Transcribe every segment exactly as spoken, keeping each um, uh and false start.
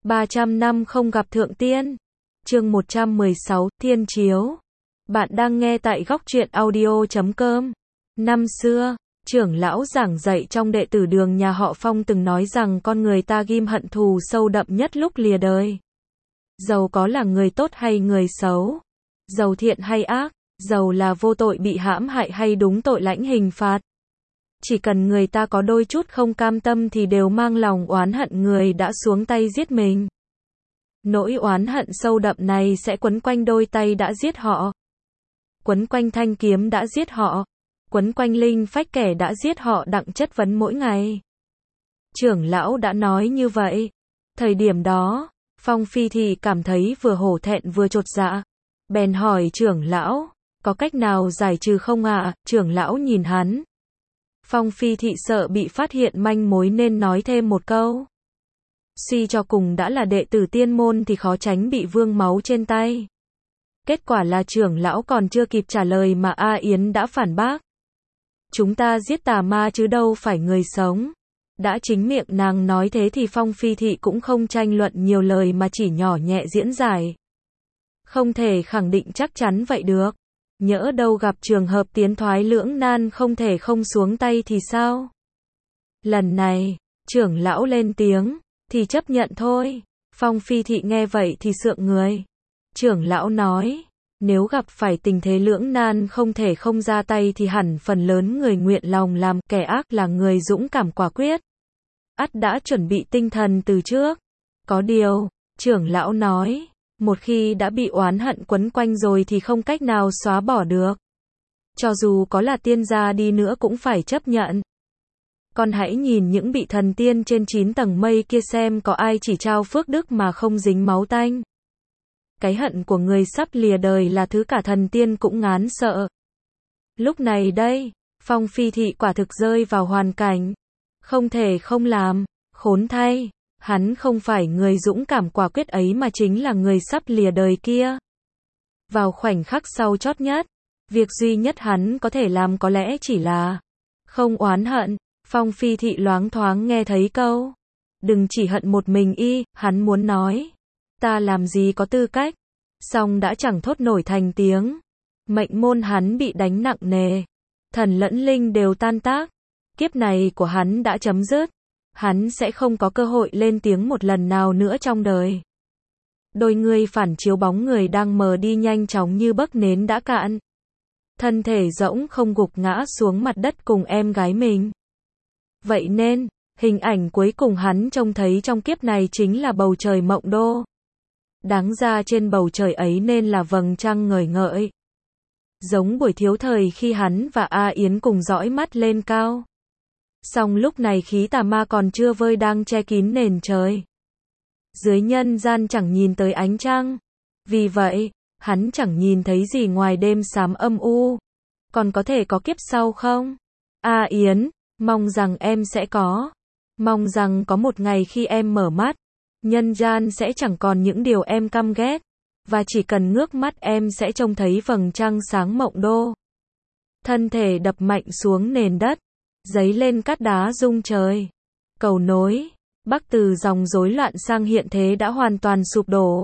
ba trăm năm không gặp thượng tiên. Chương một trăm mười sáu, Thiên Chiếu. Bạn đang nghe tại góc truyện audio chấm com. Năm xưa, trưởng lão giảng dạy trong đệ tử đường nhà họ Phong từng nói rằng con người ta ghim hận thù sâu đậm nhất lúc lìa đời. Dầu có là người tốt hay người xấu, dầu thiện hay ác, dầu là vô tội bị hãm hại hay đúng tội lãnh hình phạt. Chỉ cần người ta có đôi chút không cam tâm thì đều mang lòng oán hận người đã xuống tay giết mình. Nỗi oán hận sâu đậm này sẽ quấn quanh đôi tay đã giết họ, quấn quanh thanh kiếm đã giết họ, quấn quanh linh phách kẻ đã giết họ đặng chất vấn mỗi ngày. Trưởng lão đã nói như vậy. Thời điểm đó, Phong Phi Thị cảm thấy vừa hổ thẹn vừa chột dạ. Bèn hỏi trưởng lão, có cách nào giải trừ không ạ? À? Trưởng lão nhìn hắn. Phong Phi Thị sợ bị phát hiện manh mối nên nói thêm một câu. Suy cho cùng đã là đệ tử tiên môn thì khó tránh bị vương máu trên tay. Kết quả là trưởng lão còn chưa kịp trả lời mà A Yến đã phản bác. Chúng ta giết tà ma chứ đâu phải người sống. Đã chính miệng nàng nói thế thì Phong Phi Thị cũng không tranh luận nhiều lời mà chỉ nhỏ nhẹ diễn giải. Không thể khẳng định chắc chắn vậy được. Nhỡ đâu gặp trường hợp tiến thoái lưỡng nan không thể không xuống tay thì sao? Lần này, trưởng lão lên tiếng, thì chấp nhận thôi. Phong Phi Thị nghe vậy thì sượng người. Trưởng lão nói, nếu gặp phải tình thế lưỡng nan không thể không ra tay thì hẳn phần lớn người nguyện lòng làm, kẻ ác là người dũng cảm quả quyết. Ắt đã chuẩn bị tinh thần từ trước. Có điều, trưởng lão nói, một khi đã bị oán hận quấn quanh rồi thì không cách nào xóa bỏ được. Cho dù có là tiên gia đi nữa cũng phải chấp nhận. Con hãy nhìn những vị thần tiên trên chín tầng mây kia xem có ai chỉ trao phước đức mà không dính máu tanh. Cái hận của người sắp lìa đời là thứ cả thần tiên cũng ngán sợ. Lúc này đây, Phong Phi Thị quả thực rơi vào hoàn cảnh. Không thể không làm, khốn thay. Hắn không phải người dũng cảm quả quyết ấy mà chính là người sắp lìa đời kia. Vào khoảnh khắc sau chót nhất, việc duy nhất hắn có thể làm có lẽ chỉ là không oán hận. Phong Phi Thị loáng thoáng nghe thấy câu đừng chỉ hận một mình y, hắn muốn nói ta làm gì có tư cách, song đã chẳng thốt nổi thành tiếng. Mệnh môn hắn bị đánh nặng nề, thần lẫn linh đều tan tác. Kiếp này của hắn đã chấm dứt. Hắn sẽ không có cơ hội lên tiếng một lần nào nữa trong đời. Đôi người phản chiếu bóng người đang mờ đi nhanh chóng như bấc nến đã cạn. Thân thể rỗng không gục ngã xuống mặt đất cùng em gái mình. Vậy nên, hình ảnh cuối cùng hắn trông thấy trong kiếp này chính là bầu trời Mộng Đô. Đáng ra trên bầu trời ấy nên là vầng trăng ngời ngợi. Giống buổi thiếu thời khi hắn và A Yến cùng dõi mắt lên cao. Song lúc này khí tà ma còn chưa vơi đang che kín nền trời. Dưới nhân gian chẳng nhìn tới ánh trăng. Vì vậy, hắn chẳng nhìn thấy gì ngoài đêm xám âm u. Còn có thể có kiếp sau không? A Yến, mong rằng em sẽ có. Mong rằng có một ngày khi em mở mắt, nhân gian sẽ chẳng còn những điều em căm ghét. Và chỉ cần ngước mắt em sẽ trông thấy vầng trăng sáng Mộng Đô. Thân thể đập mạnh xuống nền đất. Giấy lên cát đá rung trời. Cầu nối, Bắc từ dòng rối loạn sang hiện thế đã hoàn toàn sụp đổ.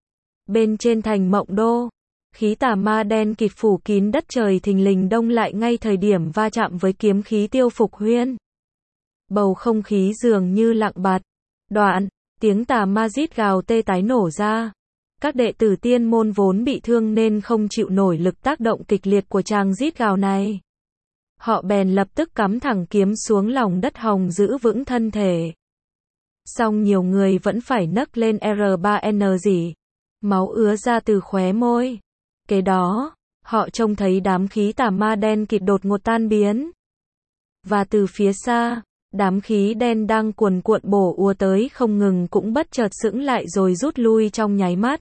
Bên trên thành Mộng Đô, khí tà ma đen kịt phủ kín đất trời thình lình đông lại ngay thời điểm va chạm với kiếm khí Tiêu Phục Huyên. Bầu không khí dường như lặng bặt. Đoạn, tiếng tà ma rít gào tê tái nổ ra. Các đệ tử tiên môn vốn bị thương nên không chịu nổi lực tác động kịch liệt của tràng rít gào này. Họ bèn lập tức cắm thẳng kiếm xuống lòng đất hòng giữ vững thân thể. Song nhiều người vẫn phải nấc lên R ba N gì. Máu ứa ra từ khóe môi. Kế đó, họ trông thấy đám khí tà ma đen kịt đột ngột tan biến. Và từ phía xa, đám khí đen đang cuồn cuộn bổ ùa tới không ngừng cũng bất chợt sững lại rồi rút lui trong nháy mắt.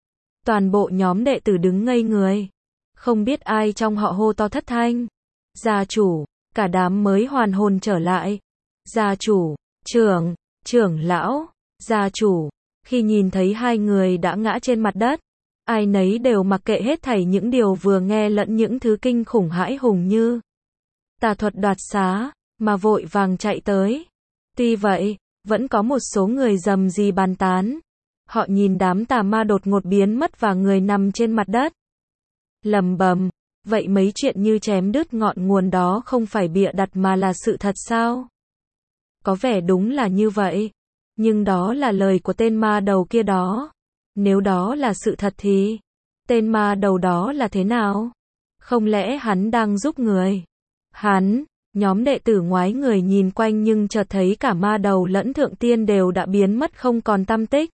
Toàn bộ nhóm đệ tử đứng ngây người. Không biết ai trong họ hô to thất thanh. Gia chủ, cả đám mới hoàn hồn trở lại. Gia chủ, trưởng, trưởng lão, gia chủ. Khi nhìn thấy hai người đã ngã trên mặt đất, ai nấy đều mặc kệ hết thảy những điều vừa nghe lẫn những thứ kinh khủng hãi hùng như tà thuật đoạt xá, mà vội vàng chạy tới. Tuy vậy, Vẫn có một số người rầm rì bàn tán. Họ nhìn đám tà ma đột ngột biến mất và người nằm trên mặt đất. Lầm bầm, vậy mấy chuyện như chém đứt ngọn nguồn đó không phải bịa đặt mà là sự thật sao? Có vẻ đúng là như vậy. Nhưng đó là lời của tên ma đầu kia đó. Nếu đó là sự thật thì, tên ma đầu đó là thế nào? Không lẽ hắn đang giúp người? Hắn, nhóm đệ tử ngoái người nhìn quanh nhưng chợt thấy cả ma đầu lẫn thượng tiên đều đã biến mất không còn tăm tích.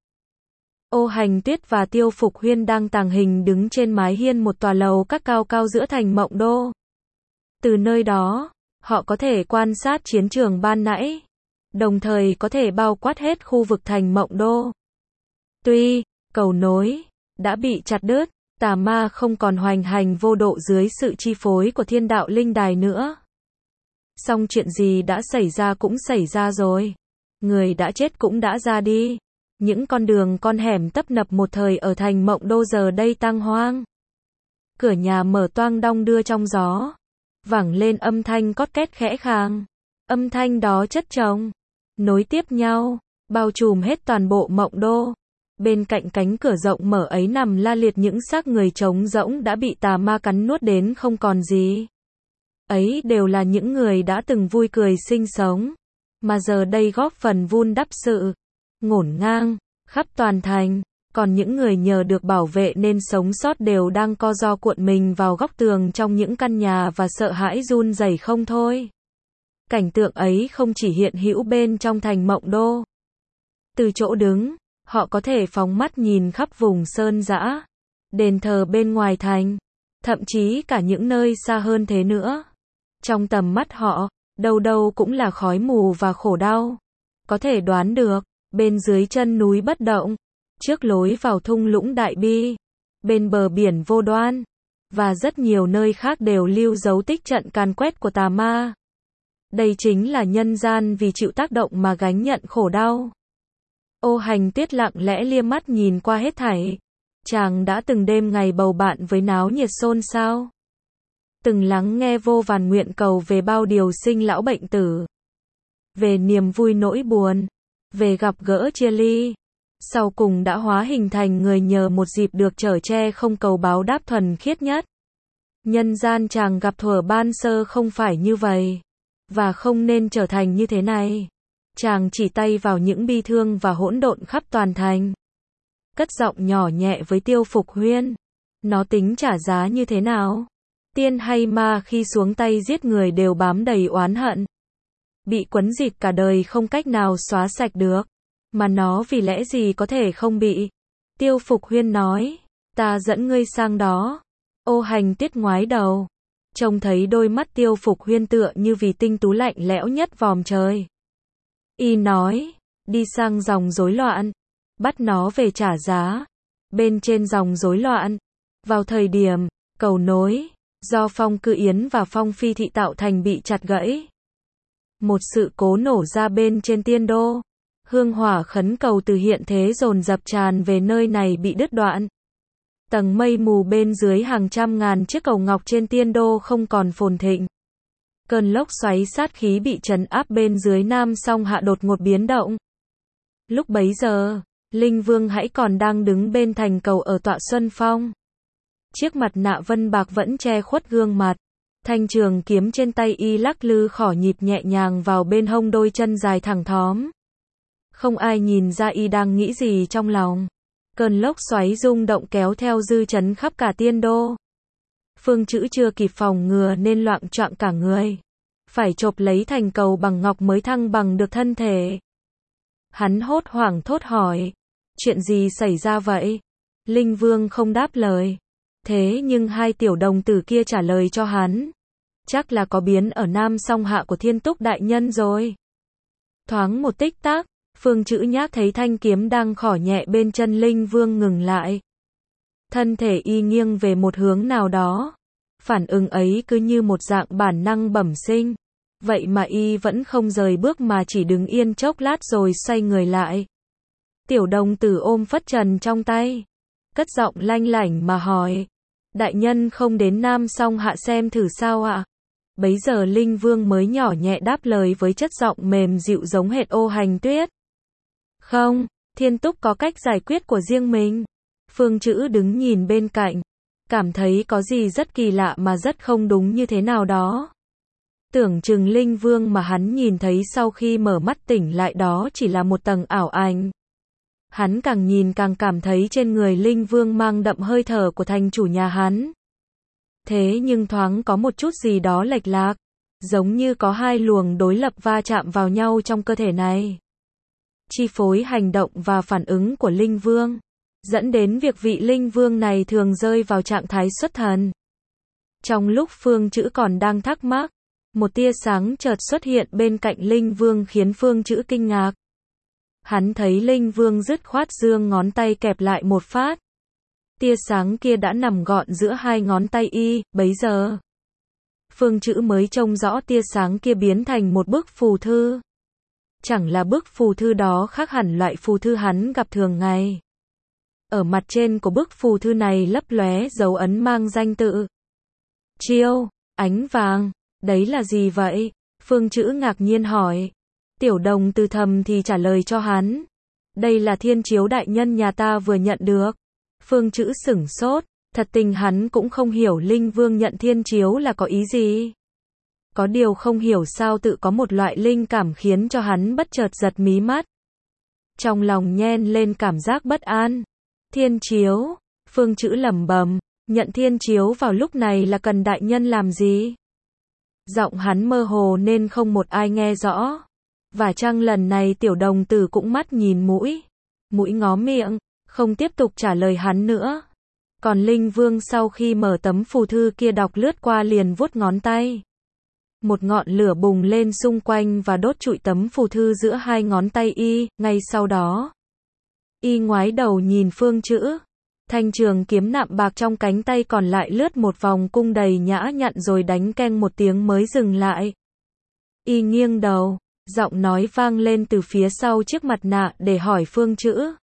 Ô Hành Tuyết và Tiêu Phục Huyên đang tàng hình đứng trên mái hiên một tòa lầu các cao cao giữa thành Mộng Đô. Từ nơi đó, họ có thể quan sát chiến trường ban nãy, đồng thời có thể bao quát hết khu vực thành Mộng Đô. Tuy, cầu nối đã bị chặt đứt, tà ma không còn hoành hành vô độ dưới sự chi phối của thiên đạo linh đài nữa. Song chuyện gì đã xảy ra cũng xảy ra rồi. Người đã chết cũng đã ra đi. Những con đường con hẻm tấp nập một thời ở thành Mộng Đô giờ đây tang hoang. Cửa nhà mở toang đong đưa trong gió. Vẳng lên âm thanh cót két khẽ khàng. Âm thanh đó chất chồng, nối tiếp nhau, bao trùm hết toàn bộ Mộng Đô. Bên cạnh cánh cửa rộng mở ấy nằm la liệt những xác người trống rỗng đã bị tà ma cắn nuốt đến không còn gì. Ấy đều là những người đã từng vui cười sinh sống, mà giờ đây góp phần vun đắp sự ngổn ngang khắp toàn thành. Còn những người nhờ được bảo vệ nên sống sót đều đang co ro cuộn mình vào góc tường trong những căn nhà và sợ hãi run rẩy không thôi. Cảnh tượng ấy không chỉ hiện hữu bên trong thành Mộng Đô. Từ chỗ đứng, họ có thể phóng mắt nhìn khắp vùng sơn dã, đền thờ bên ngoài thành, thậm chí cả những nơi xa hơn thế nữa. Trong tầm mắt họ, đâu đâu cũng là khói mù và khổ đau. Có thể đoán được, bên dưới chân núi bất động, trước lối vào thung lũng Đại Bi, bên bờ biển Vô Đoan, và rất nhiều nơi khác đều lưu dấu tích trận càn quét của tà ma. Đây chính là nhân gian vì chịu tác động mà gánh nhận khổ đau. Ô Hành Tuyết lặng lẽ liếc mắt nhìn qua hết thảy. Chàng đã từng đêm ngày bầu bạn với náo nhiệt xôn xao. Từng lắng nghe vô vàn nguyện cầu về bao điều sinh lão bệnh tử. Về niềm vui nỗi buồn. Về gặp gỡ chia ly. Sau cùng đã hóa hình thành người nhờ một dịp được chở che không cầu báo đáp thuần khiết nhất. Nhân gian chàng gặp thuở ban sơ không phải như vậy. Và không nên trở thành như thế này. Chàng chỉ tay vào những bi thương và hỗn độn khắp toàn thành. Cất giọng nhỏ nhẹ với Tiêu Phục Huyên. Nó tính trả giá như thế nào? Tiên hay ma khi xuống tay giết người đều bám đầy oán hận. Bị quấn dịt cả đời không cách nào xóa sạch được. Mà nó vì lẽ gì có thể không bị? Tiêu Phục Huyên nói. Ta dẫn ngươi sang đó. Ô Hành Tuyết ngoái đầu. Trông thấy đôi mắt Tiêu Phục Huyên tựa như vì tinh tú lạnh lẽo nhất vòm trời. Y nói, đi sang dòng rối loạn, bắt nó về trả giá. Bên trên dòng rối loạn, vào thời điểm, cầu nối, do Phong Cự Yến và Phong Phi Thị tạo thành bị chặt gãy. Một sự cố nổ ra bên trên tiên đô. Hương hỏa khấn cầu từ hiện thế dồn dập tràn về nơi này bị đứt đoạn. Tầng mây mù bên dưới hàng trăm ngàn chiếc cầu ngọc trên tiên đô không còn phồn thịnh. Cơn lốc xoáy sát khí bị trấn áp bên dưới Nam Song Hạ đột ngột biến động. Lúc bấy giờ, Linh Vương hãy còn đang đứng bên thành cầu ở tọa Xuân Phong. Chiếc mặt nạ vân bạc vẫn che khuất gương mặt. Thanh trường kiếm trên tay y lắc lư khỏ nhịp nhẹ nhàng vào bên hông đôi chân dài thẳng thóm. Không ai nhìn ra y đang nghĩ gì trong lòng. Cơn lốc xoáy rung động kéo theo dư chấn khắp cả tiên đô. Phương Chữ chưa kịp phòng ngừa nên loạng choạng cả người. Phải chộp lấy thành cầu bằng ngọc mới thăng bằng được thân thể. Hắn hốt hoảng thốt hỏi. Chuyện gì xảy ra vậy? Linh Vương không đáp lời. Thế nhưng hai tiểu đồng tử kia trả lời cho hắn. Chắc là có biến ở Nam Song Hạ của Thiên Túc đại nhân rồi. Thoáng một tích tắc, Phương Chữ Nhác thấy thanh kiếm đang khỏ nhẹ bên chân Linh Vương ngừng lại. Thân thể y nghiêng về một hướng nào đó. Phản ứng ấy cứ như một dạng bản năng bẩm sinh. Vậy mà y vẫn không rời bước mà chỉ đứng yên chốc lát rồi xoay người lại. Tiểu đồng tử ôm phất trần trong tay. Cất giọng lanh lảnh mà hỏi. Đại nhân không đến Nam Song Hạ xem thử sao ạ? Bấy giờ Linh Vương mới nhỏ nhẹ đáp lời với chất giọng mềm dịu giống hệt Ô Hành Tuyết. Không, Thiên Túc có cách giải quyết của riêng mình. Phương Chữ đứng nhìn bên cạnh, cảm thấy có gì rất kỳ lạ mà rất không đúng như thế nào đó. Tưởng chừng linh vương mà hắn nhìn thấy sau khi mở mắt tỉnh lại đó chỉ là một tầng ảo ảnh. Hắn càng nhìn càng cảm thấy trên người linh vương mang đậm hơi thở của thành chủ nhà hắn. Thế nhưng thoáng có một chút gì đó lệch lạc, giống như có hai luồng đối lập va chạm vào nhau trong cơ thể này. Chi phối hành động và phản ứng của linh vương, dẫn đến việc vị linh vương này thường rơi vào trạng thái xuất thần. Trong lúc Phương Chữ còn đang thắc mắc, một tia sáng chợt xuất hiện bên cạnh linh vương khiến Phương Chữ kinh ngạc. Hắn thấy linh vương dứt khoát giương ngón tay kẹp lại một phát. Tia sáng kia đã nằm gọn giữa hai ngón tay y, bấy giờ Phương Chữ mới trông rõ tia sáng kia biến thành một bức phù thư. Chẳng là bức phù thư đó khác hẳn loại phù thư hắn gặp thường ngày. Ở mặt trên của bức phù thư này lấp lóe dấu ấn mang danh tự. Chiêu, ánh vàng, đấy là gì vậy? Phương Chữ ngạc nhiên hỏi. Tiểu Đồng từ thầm thì trả lời cho hắn. Đây là thiên chiếu đại nhân nhà ta vừa nhận được. Phương Chữ sửng sốt, thật tình hắn cũng không hiểu linh vương nhận thiên chiếu là có ý gì. Có điều không hiểu sao tự có một loại linh cảm khiến cho hắn bất chợt giật mí mắt. Trong lòng nhen lên cảm giác bất an. Thiên chiếu, Phương Chữ lẩm bẩm, nhận thiên chiếu vào lúc này là cần đại nhân làm gì? Giọng hắn mơ hồ nên không một ai nghe rõ. Và chăng lần này Tiểu Đồng tử cũng mắt nhìn mũi, mũi ngó miệng, không tiếp tục trả lời hắn nữa. Còn linh vương sau khi mở tấm phù thư kia đọc lướt qua liền vuốt ngón tay. Một ngọn lửa bùng lên xung quanh và đốt trụi tấm phù thư giữa hai ngón tay y, ngay sau đó. Y ngoái đầu nhìn Phương Chữ. Thanh trường kiếm nạm bạc trong cánh tay còn lại lướt một vòng cung đầy nhã nhặn rồi đánh keng một tiếng mới dừng lại. Y nghiêng đầu, giọng nói vang lên từ phía sau chiếc mặt nạ để hỏi Phương Chữ.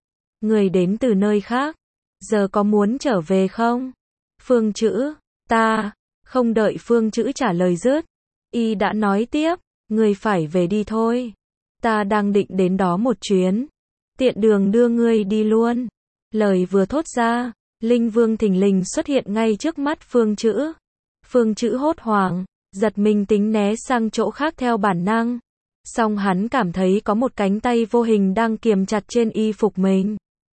Người đến từ nơi khác, giờ có muốn trở về không? Phương Chữ, ta, không đợi Phương Chữ trả lời dứt. Y đã nói tiếp, người phải về đi thôi. Ta đang định đến đó một chuyến. Tiện đường đưa ngươi đi luôn. Lời vừa thốt ra, linh vương thình lình xuất hiện ngay trước mắt Phương Chữ. Phương Chữ hốt hoảng, giật mình tính né sang chỗ khác theo bản năng. Song hắn cảm thấy có một cánh tay vô hình đang kiềm chặt trên y phục mình.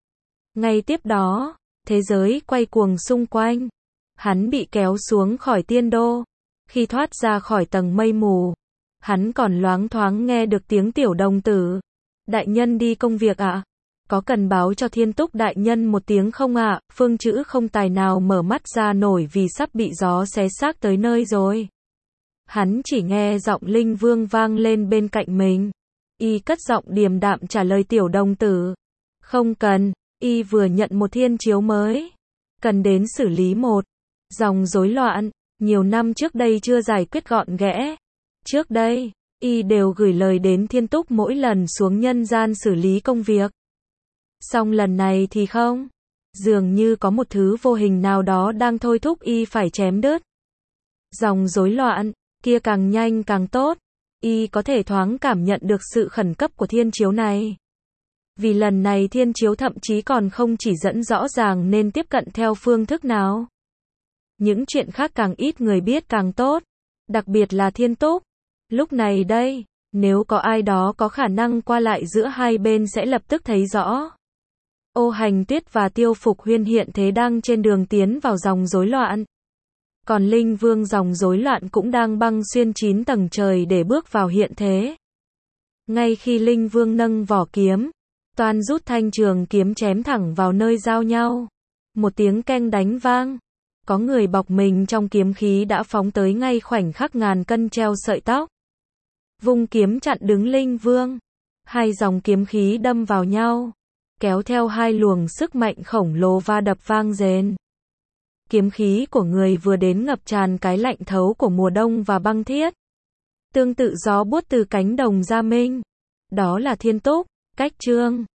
Ngay tiếp đó, thế giới quay cuồng xung quanh. Hắn bị kéo xuống khỏi tiên đô. Khi thoát ra khỏi tầng mây mù, hắn còn loáng thoáng nghe được tiếng Tiểu Đồng tử. Đại nhân đi công việc ạ? À? Có cần báo cho Thiên Túc đại nhân một tiếng không ạ? À? Phương Chữ không tài nào mở mắt ra nổi vì sắp bị gió xé xác tới nơi rồi. Hắn chỉ nghe giọng linh vương vang lên bên cạnh mình. Y cất giọng điềm đạm trả lời Tiểu Đồng tử. Không cần, y vừa nhận một thiên chiếu mới. Cần đến xử lý một dòng rối loạn, nhiều năm trước đây chưa giải quyết gọn ghẽ. Trước đây, y đều gửi lời đến Thiên Túc mỗi lần xuống nhân gian xử lý công việc. Song lần này thì không. Dường như có một thứ vô hình nào đó đang thôi thúc y phải chém đứt dòng rối loạn kia càng nhanh càng tốt. Y có thể thoáng cảm nhận được sự khẩn cấp của thiên chiếu này. Vì lần này thiên chiếu thậm chí còn không chỉ dẫn rõ ràng nên tiếp cận theo phương thức nào. Những chuyện khác càng ít người biết càng tốt. Đặc biệt là Thiên Túc. Lúc này đây, nếu có ai đó có khả năng qua lại giữa hai bên sẽ lập tức thấy rõ. Ô Hành Tuyết và Tiêu Phục Huyên hiện thế đang trên đường tiến vào dòng rối loạn. Còn linh vương dòng rối loạn cũng đang băng xuyên chín tầng trời để bước vào hiện thế. Ngay khi linh vương nâng vỏ kiếm, toan rút thanh trường kiếm chém thẳng vào nơi giao nhau. Một tiếng keng đánh vang. Có người bọc mình trong kiếm khí đã phóng tới ngay khoảnh khắc ngàn cân treo sợi tóc. Vung kiếm chặn đứng linh vương. Hai dòng kiếm khí đâm vào nhau, kéo theo hai luồng sức mạnh khổng lồ va đập vang rền. Kiếm khí của người vừa đến ngập tràn cái lạnh thấu của mùa đông và băng thiết. Tương tự gió buốt từ cánh đồng Gia Minh. Đó là Thiên Túc, Cách Trương.